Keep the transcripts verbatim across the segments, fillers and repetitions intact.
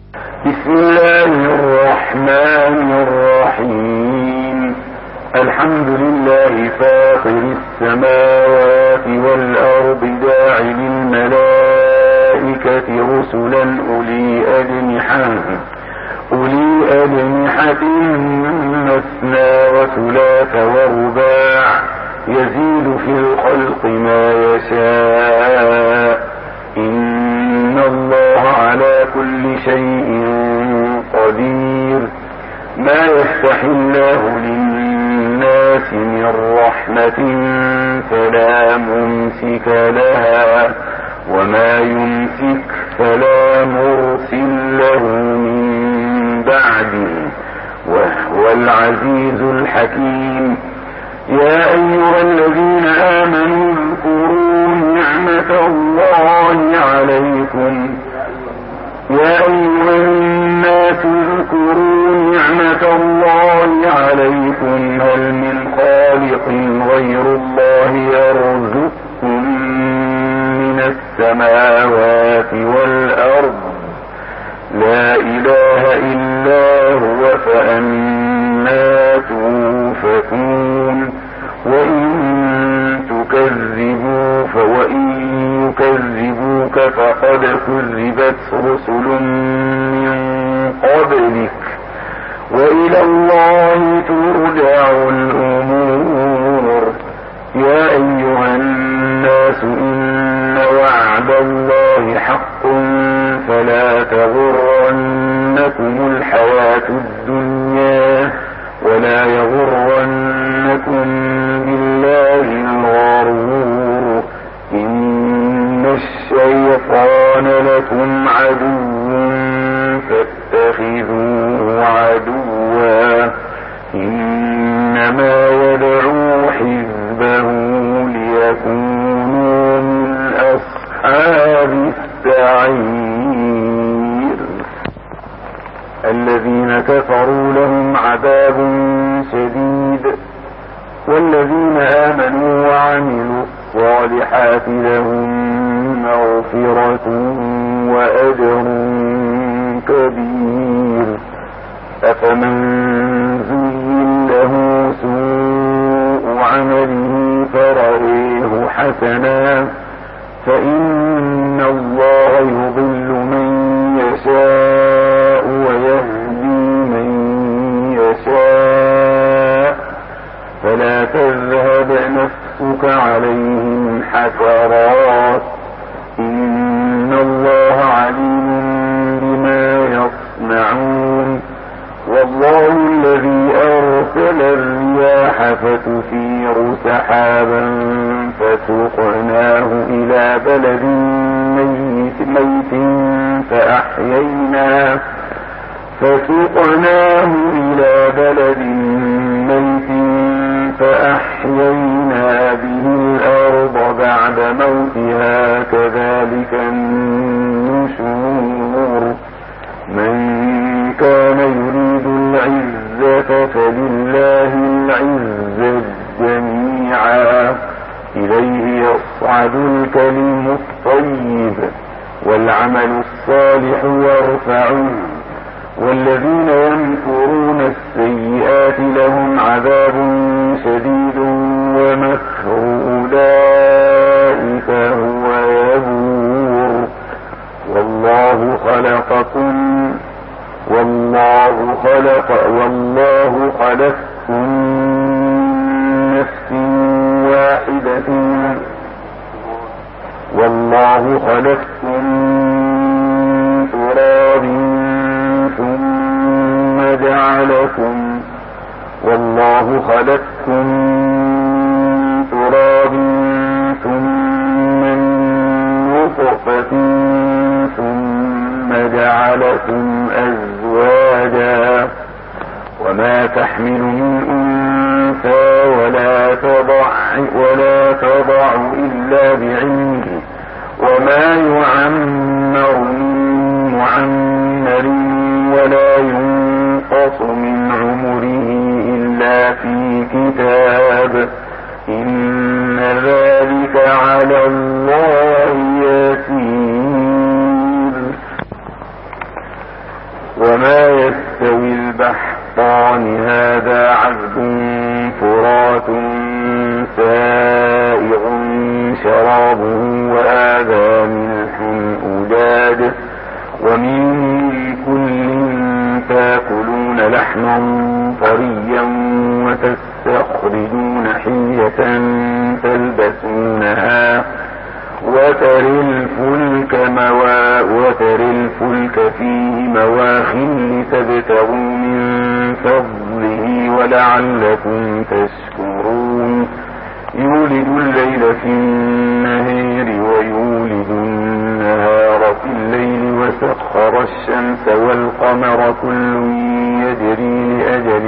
بسم الله الرحمن الرحيم. الحمد لله فاطر السماوات والأرض جاعل الملائكة رسلا أولي أجنحة أولي أجنحة مثنى وثلاث ورباع يزيد في الخلق ما يشاء إن الله على كل شيء قدير. ما يفتح الله للناس من رحمة فلا ممسك لها وما يمسك فلا مرسل له من بعده وهو العزيز الحكيم. يا أيها الذين آمنوا اذكروا نعمة الله عليكم يا أيها الناس اذكروا نعمة الله عليكم هل من خالق غير الله يرزقكم من السماوات والأرض لا إله إلا هو فأنى توفكون. وإن تكذبوا فوإن يكذبوك فقد كذبت رسل من قبلك وإلى الله ترجع الأمور. يا أيها الناس إن وعد الله حق فلا تغرنكم الحياة الدنيا ولا يغرنكم بالله الغرور. إن الشيطان لكم عدو فاتخذوه عدوا إنما يدعو حزبه ليكونوا من أصحاب السعير. الذين كفروا لهم عذاب شديد والذين آمنوا وعملوا الصالحات لهم مغفرة وأجر كبير. أفمن زين له سوء عمله فرأيه حسنا فإن الله يضل من يشاء ويهدي من يشاء فلا تذهب نفسك عليهم حسرات إن الله عليم بما يصنعون. والله الذي أرسل الرياح فتثير سحابا فسقناه إلى بلد ميت, ميت فأحيينا فسقناه إلى بلد ميت فأحيينا به الأرض بعد موتها كذلك النشور. من كان يريد العزة فلله العزة جميعا إليه يصعد الكلم الطيب والعمل الصالح يرفعه والذين يمكرون السيئات لهم عذاب شديد ومكر أولئك هو يبور. والله خلقكم والله خلق والله خلقكم من نفس واحدة والله خلقكم من تراب ثم جعلكم والله خلقكم من تراب ثم نطفة ثم جعلكم أزواجا وما تحمل من أنثى ولا تضع ولا تضع إلا بعلمه وما يعمر من معمر ولا ينقص من عمره إلا في كتاب إن ذلك على الله يسير. وما يستوي البحران هذا عذب فرات سائغ شرابه وهذا ملح أجاج ومن كل تاكلون لحما طريا وتستخرجون حلية تلبسونها وترى الفلك موا وترى الفلك فيه مواخر لتبتغوا من فضله ولعلكم تشكرون يولد الليل في النهار ويولد النهار في الليل وسخر الشمس والقمر كل يجري لأجل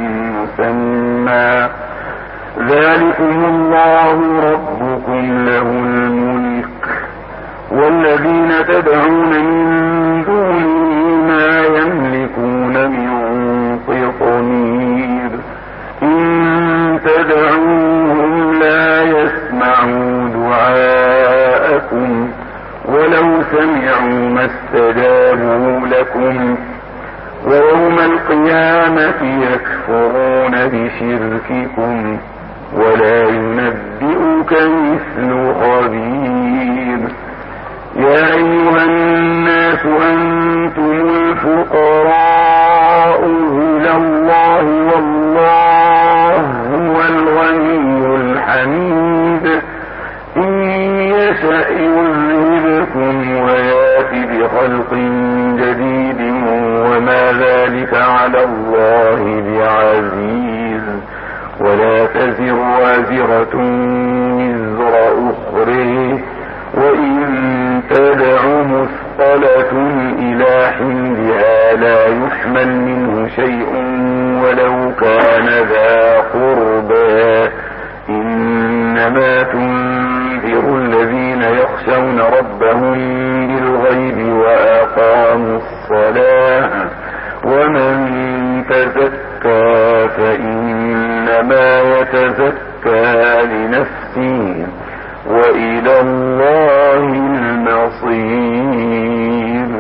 مسمى ذلكم الله ربكم له الملك والذين تدعون من دونه ما يملكون من قطمير إن تدعوهم لا يسمعوا دعاءكم ولو سمعوا ما استجابوا لكم ويوم القيامة يكفرون بشرككم ولا ينبئك مثل خبير يا أيها الناس أنتم الفقراء إلى الله والله هو الغني الحميد إن يشأ يذهبكم ويأتي بخلق جديد وما ذلك على الله بعزيز ولا تزر وازرة وزر أخرى وإن تدع مثقلة إلى حملها لا يحمل منه شيء ولو كان ذا قربى إنما تنذر الذين يخشون ربهم بالغيب وأقاموا الصلاة ومن تزكى فإنما يتزكى لنفسه وإلى الله المصير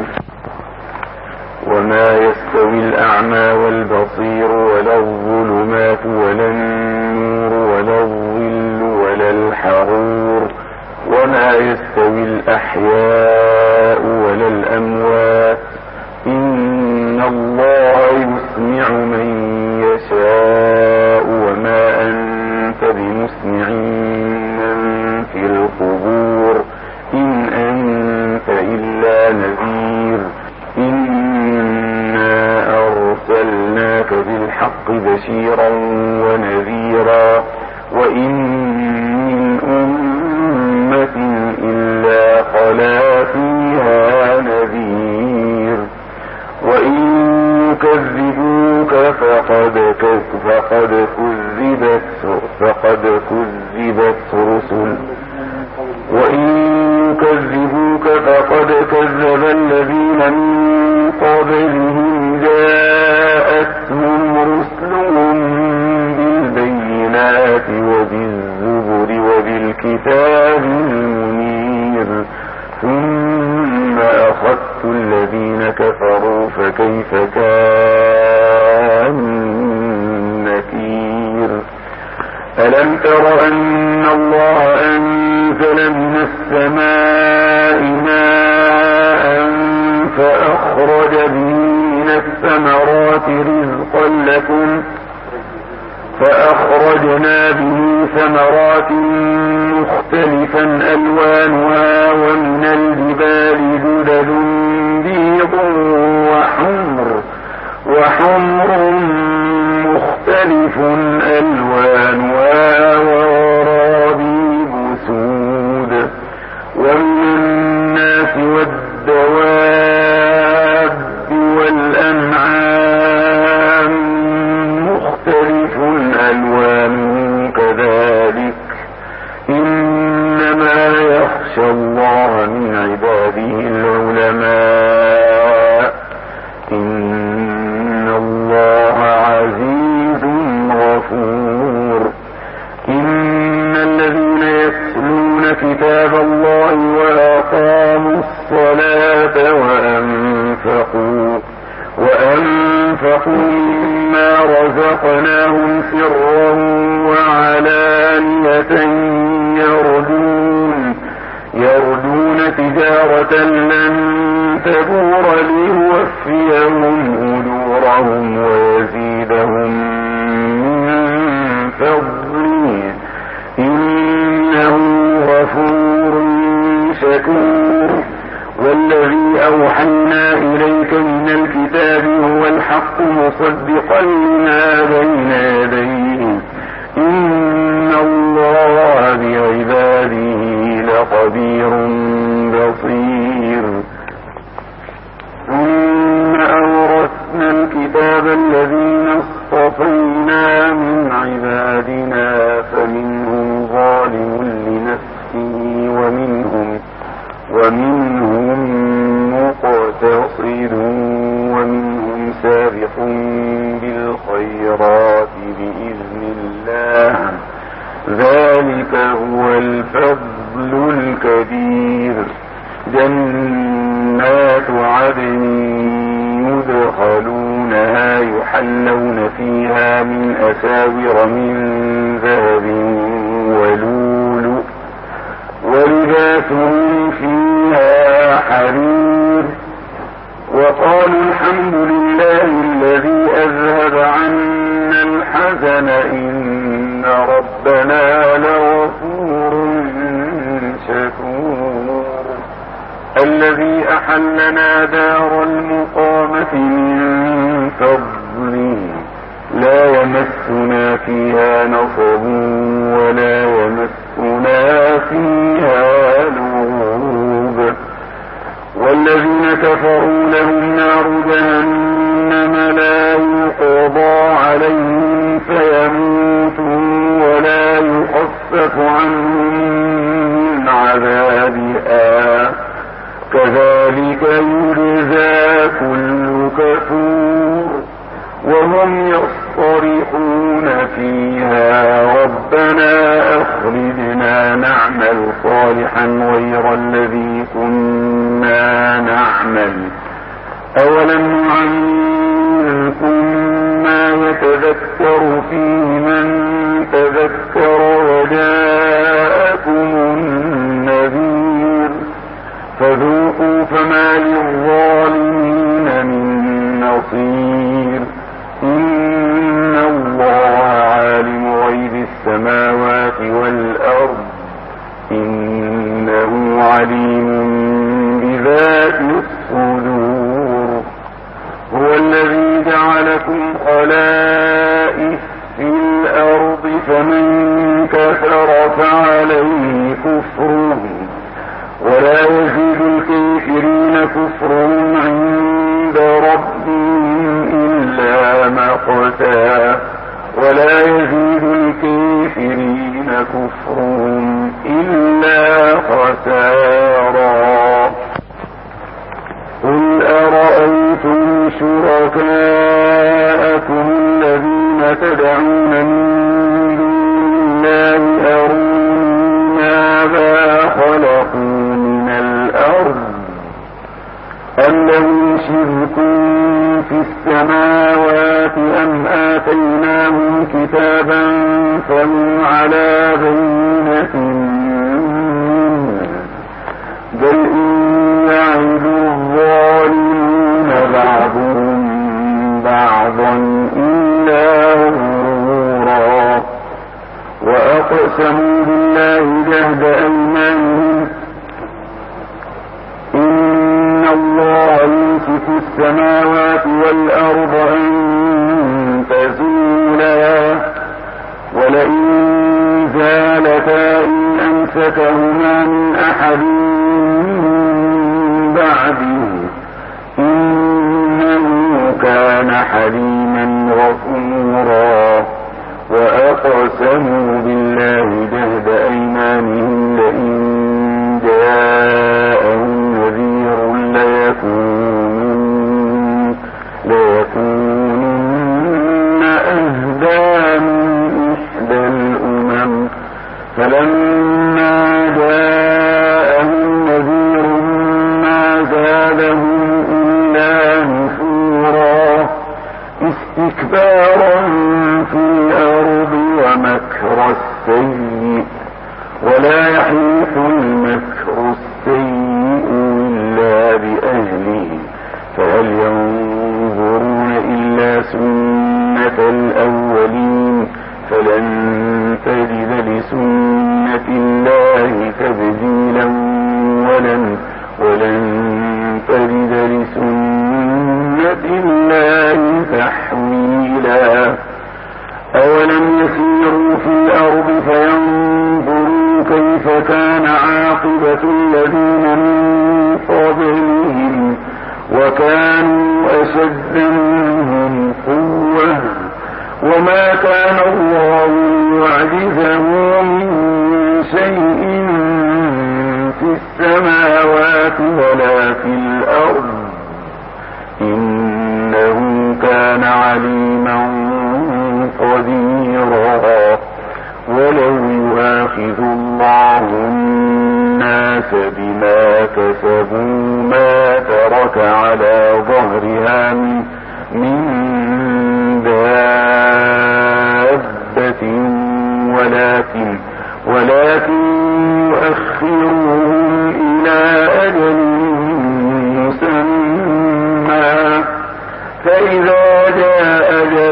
وما يستوي الأعمى والبصير ولا الظلمات ولا النور ولا الظل ولا الحرور وما يستوي الأحياء ولا الأموات إن الله يسمع من يشاء وما أنت بمسمع من في القبور إن أنت إلا نذير إنا أرسلناك بالحق بشيرا ونذيرا وإن من أمة إلا خلا فيها نذير وإن يكذبوك فقد فقد كذبت فقد كذبت رسل وإن يكذبوك فقد كذب الذين من قبلهم جاءتهم رسلهم بالبينات وبالزبر وبالكتاب المنير ثم أخذت الذين كفروا فكيف كان نكير ألم تر أن الله أنزل من السماء ماء فأخرج به من الثمرات رزقا لكم فأخرجنا به ثمرات مختلفا ألوانها ومن الجبال جدد بيض وحمر وحمر مختلف ألوانها وغرابيب سود ومن الناس والدواب والأنعام مختلف ألوانه كذلك إنما يخشى الله من عباده العلماء إن الله عزيز غفور إن الذين يتلون كتاب الله وأقاموا الصلاة وأنفقوا أنفقوا مما رزقناهم سرا وعلانية يرجون يرجون تجارة لن تبور ليوفيهم أجورهم ويزيدهم من فضله إنه غفور شكور. والذي أوحينا إليك من الكتاب هو الحق مصدقا لما بين يديه إن الله بعباده لخبير بصير. ثم أورثنا الكتاب الذين اصطفينا من عبادنا فمنهم ظالم لنفسه ومنهم ومنهم مقتصد ومنهم سابق بالخيرات بإذن الله ذلك هو الفضل الكبير. جنات عدن يدخلونها يحلون فيها من أساور من ذهب ولؤلؤ ولباسهم فيها حرير. وقالوا الحمد لله الذي أذهب عنا الحزن إن ربنا لغفور شكور. الذي أحلنا دار المقامة من فضله لا يمسنا فيها نصب ولا يمسنا فيها لغوب. والذين كفروا لهم نار جهنم لا يقضى عليهم فيموتوا ولا يخفف عنهم من عذابها كذلك يجزى كل كفور. وهم يصطرخون فيها ربنا أخرجنا نعمل صالحا غير الذي كنا نعمل أولم نعمركم ما يتذكر فيه من تذكر وجاءكم النذير فذوقوا فما للظالمين من نصير. إن الله عالم غيب السماوات والأرض إنه عليم بذات الصدور. هو الذي جعلكم خلائف في الأرض فمن كفر فعليه كفره ولا يزيد الكافرين كفرهم عند ربهم إلا مقتا ولا يزيد الكافرين كفرهم إلا خسارا. قل أرأيتم شركاءكم الذين تدعون من دون الله أروني ماذا خلقوا من الأرض أم لهم شرك في السماوات أم آتيناهم كتابا فهم على بينة منه بل إن يعد الظالمون بعضهم بعضا إلا غرورا. وأقسموا بالله جهد أيمانهم إن الله يمسك السماوات والأرض أن تزولا ولئن زالتا إن أمسكهما من أحد بعده إنه كان حليما غفورا. وأقسموا بالله جهد أيمانهم لئن جاءهم نذير ليكونن ليكونن أهدى من إحدى الأمم فلما جاءهم نذير ما زادهم إلا نفورا واستكبارا في الأرض ومكر السيء ولا يحيق المكر السيء إلا بأهله فهل ينظرون إلا سنة الأولين فلن تجد لسنة الله تبديلا ولن ولن تجد لسنة الله تحويلا أولم يسيروا في الأرض فينظروا كيف كان عاقبة الذين من قبلهم وكانوا أشد منهم قوة وما كان الله ليعجزه من شيء في السماوات ولا في الأرض إنه كان عليما قديرا ولو يؤاخذ الله الناس بما كسبوا ما ترك على ظهرها من دابة ولكن ولكن يؤخرهم إلى أجل مسمى فإذا جاء أجل